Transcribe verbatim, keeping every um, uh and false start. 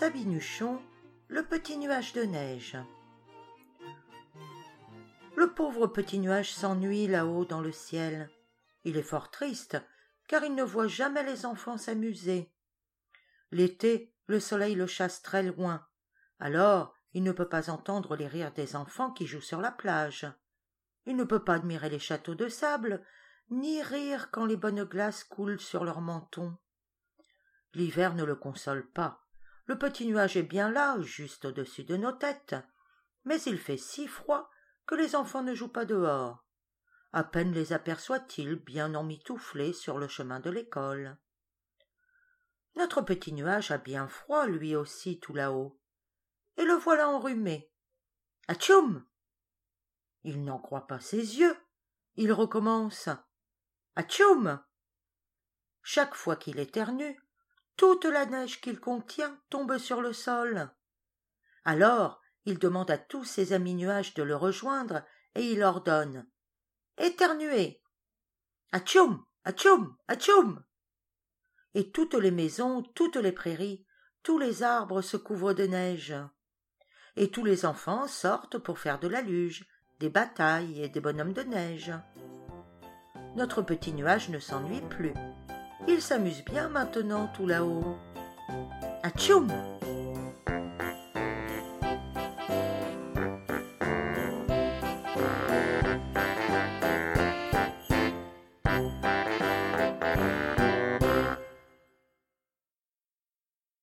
Sabinuchon, le petit nuage de neige. Le pauvre petit nuage s'ennuie là-haut dans le ciel. Il est fort triste, car il ne voit jamais les enfants s'amuser. L'été, le soleil le chasse très loin. Alors, il ne peut pas entendre les rires des enfants qui jouent sur la plage. Il ne peut pas admirer les châteaux de sable, ni rire quand les bonnes glaces coulent sur leur menton. L'hiver ne le console pas. Le petit nuage est bien là, juste au-dessus de nos têtes, mais il fait si froid que les enfants ne jouent pas dehors. À peine les aperçoit-il bien emmitouflés sur le chemin de l'école. Notre petit nuage a bien froid, lui aussi, tout là-haut, et le voilà enrhumé. Atchoum! Il n'en croit pas ses yeux. Il recommence. Atchoum! Chaque fois qu'il éternue, toute la neige qu'il contient tombe sur le sol. Alors, il demande à tous ses amis nuages de le rejoindre et il ordonne. Éternuez! Atchoum! Atchoum! Atchoum! Et toutes les maisons, toutes les prairies, tous les arbres se couvrent de neige. Et tous les enfants sortent pour faire de la luge, des batailles et des bonhommes de neige. Notre petit nuage ne s'ennuie plus. Il s'amuse bien maintenant tout là-haut. Atchoum!